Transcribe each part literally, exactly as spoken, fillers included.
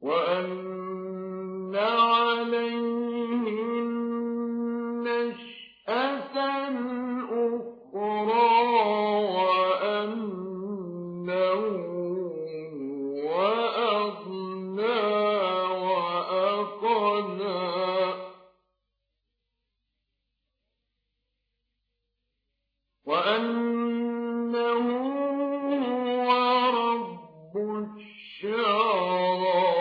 وأن عليه النشأة الأخرى وأنه هو أغنى وأقنى وأنه هو رب الشعرى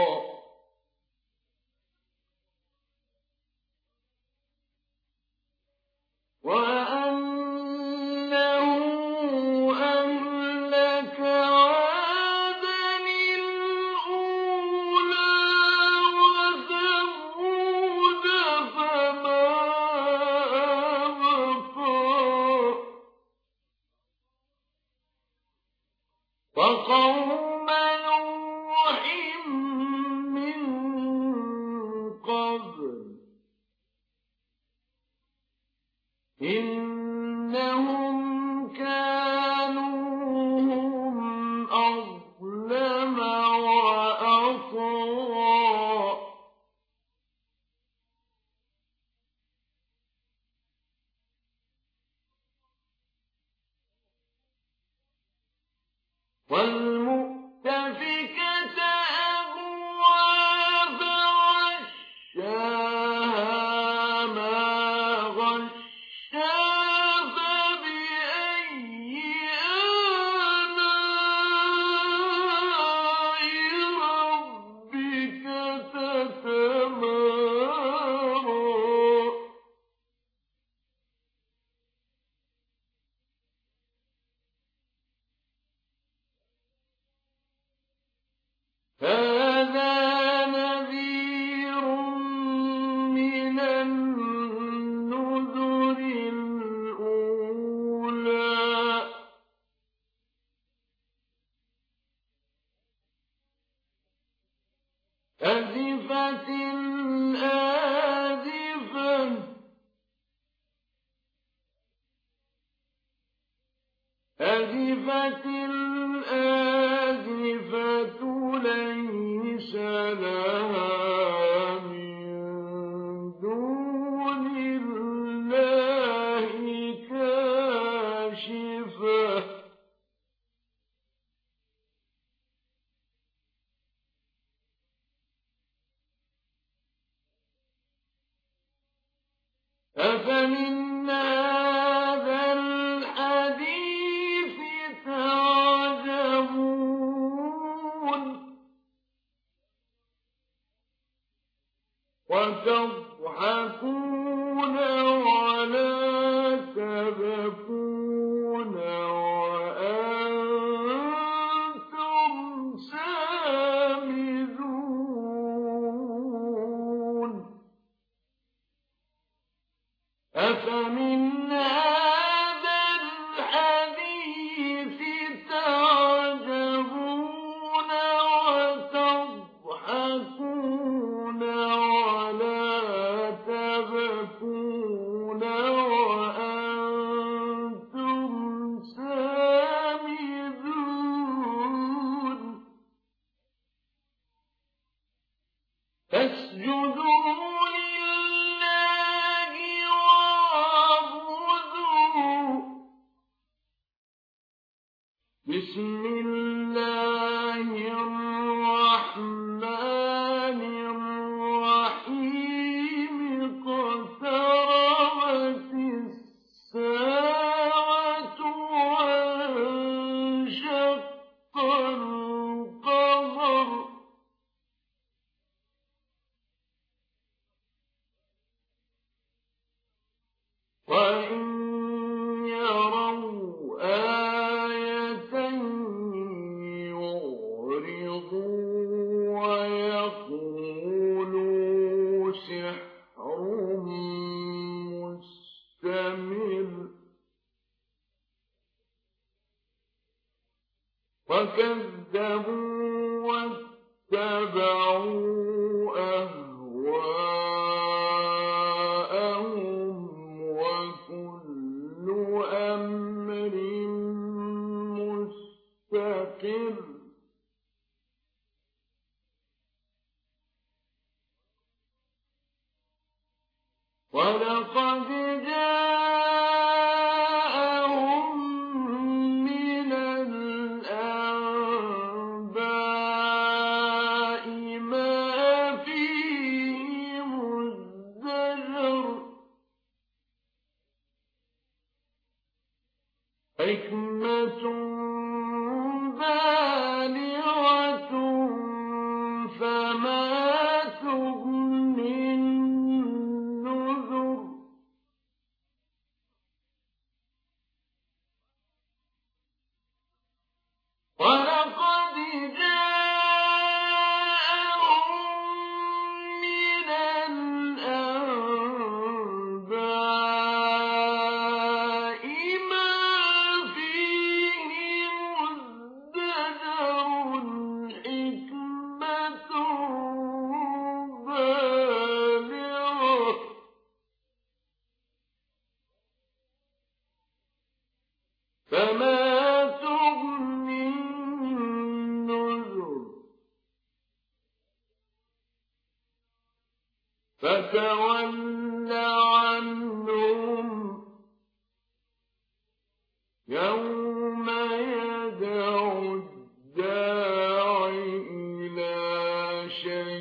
وأنه أهلك عادا الأولى وثمود فما أبقى وقوم نوح من قبل إنهم كانوا هم أظلم وأطغى والمؤتفكة أهوى فغشاها ما غشا فبأي آلاء ربك تتمارى هذا نذير من النذر الأولى أزفت الآزفة أزفت الآزفة ليس لها من دون الله كاشفة أفمن هذا الحديث تعجبون وتضحكون ولا تبكون وأنتم سامدون أفمن هذا الحديث تعجبون وتضحكون ولا تبكون وأنتم سامدون فاسجدوا لله واعبدوا بسم الله الرحمن الرحيم اقتربت الساعة وانشق القمر وإن يروا آية يعرضوا ويقولوا سحر مستمر وكذبوا واتبعوا أهواءهم وكل أمر مستقر ولقد جاءهم من الأنباء ما فيه مزدجر حكمة بالغة فما تغني النذر ولقد جاءهم من الأنباء ما فيه مزدجر حكمة بالغة فما تغني النذر فتول عنهم يوم يدعو الداع إلى شيء